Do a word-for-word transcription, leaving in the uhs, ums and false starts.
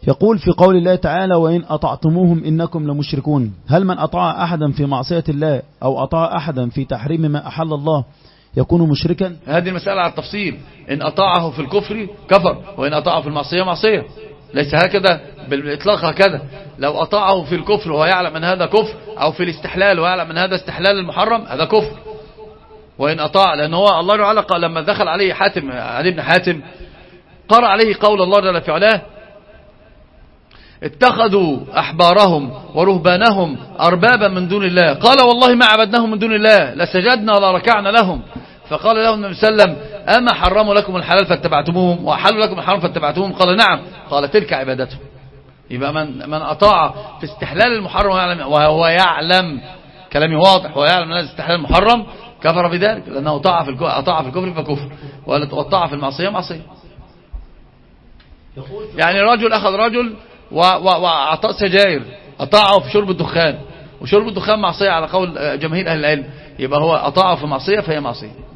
يقول في قول الله تعالى وإن أطعتموهم إنكم لمشركون، هل من أطاع أحدا في معصية الله أو أطاع أحدا في تحريم ما أحل الله يكون مشركا؟ هذه المسألة على التفصيل، إن أطاعه في الكفر كفر، وإن أطاعه في المعصية معصية، ليس هكذا بالإطلاق. هكذا لو أطاعه في الكفر وهو يعلم أن هذا كفر، أو في الاستحلال ويعلم أن هذا استحلال المحرم، هذا كفر. وإن أطاع، لأن هو الله تعالى لما دخل عليه حاتم علي بن حاتم قرأ عليه قول الله جل في علاه اتخذوا أحبارهم ورهبانهم أربابا من دون الله، قال والله ما عبدناهم من دون الله لسجدنا ولا ركعنا لهم. فقال له النبي صلى الله عليه وسلم أما حرموا لكم الحلال فاتبعتموهم وأحلوا لكم الحرام فاتبعتموهم؟ قال نعم. قال تلك عبادتهم. يبقى من من أطاع في استحلال المحرم وهو يعلم، كلامي واضح، وهو يعلم أن هذا استحلال المحرم كفر بذلك، لأنه أطاع في أطاع في الكفر فكفر، وأطاع في المعصية معصية. يعني رجل أخذ رجل وأعطاه سجائر، أطاعه في شرب الدخان، وشرب الدخان معصية على قول جماهير أهل العلم، يبقى هو أطاعه في معصية فهي معصية.